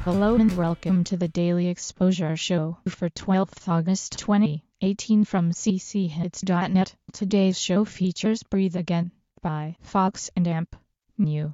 Hello and welcome to the Daily Exposure Show for 12th August 2018 from cchits.net. Today's show features Breathe Again by Fox and Amp. New.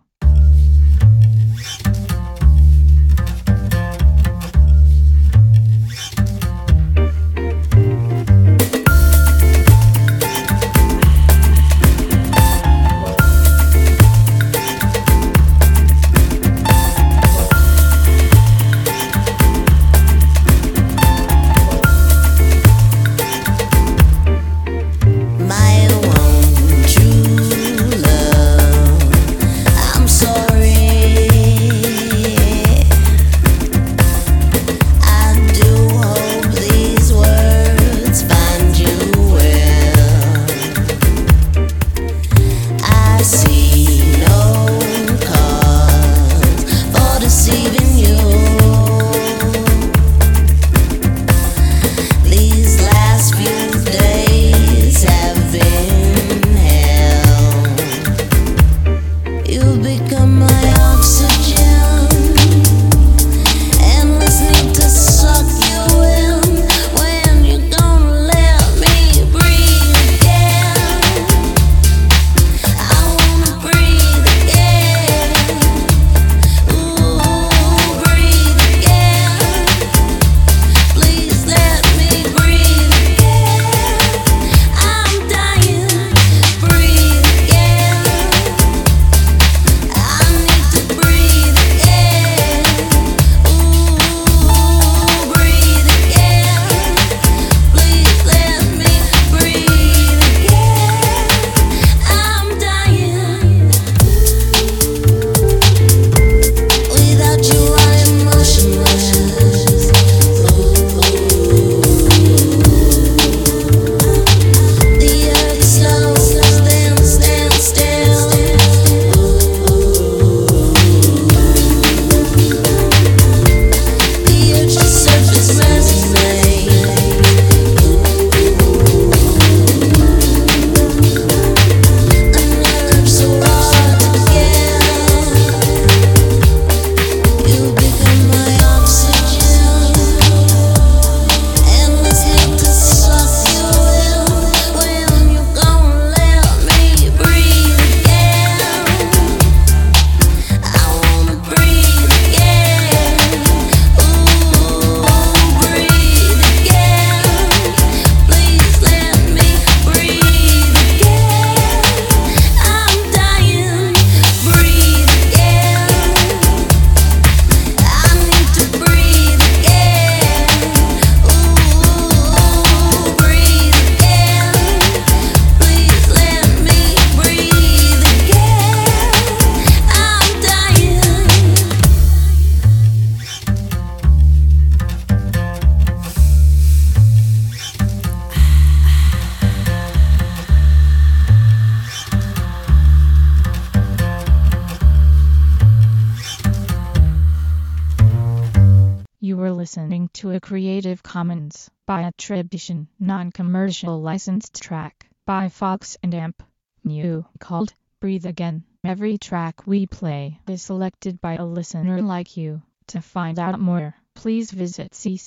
You were listening to a Creative Commons by attribution, non-commercial licensed track by Fox and Amp. New, called Breathe Again. Every track we play is selected by a listener like you. To find out more, please visit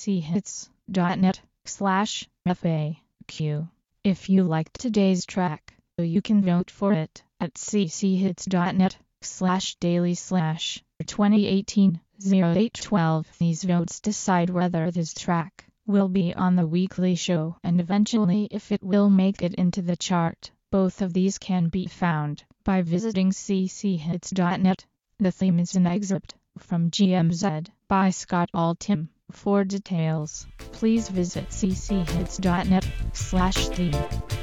cchits.net/FAQ. If you liked today's track, you can vote for it at cchits.net/daily/2018-0812. These votes decide whether this track will be on the weekly show and eventually if it will make it into the chart. Both of these can be found by visiting cchits.net. The theme is an excerpt from GMZ by Scott Altham. For details, please visit cchits.net/theme.